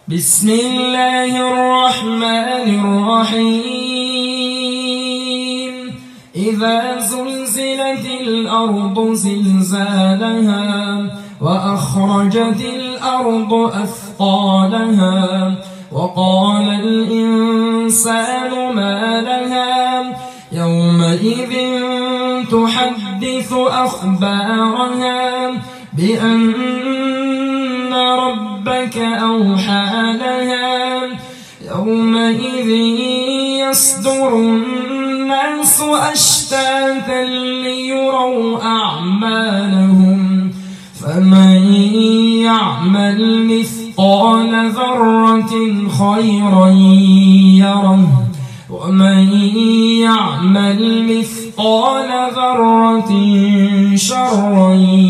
بسم الله الرحمن الرحيم إذا زلزلت الأرض زلزالها وأخرجت الأرض أثقالها وقال الإنسان ما لها يومئذ تحدث أخبارها بأن ربك أوحى لها يومئذ يصدر الناس أشتاتا ليروا أعمالهم فمن يعمل مثقال ذرة خيرا يره ومن يعمل مثقال ذرة شرا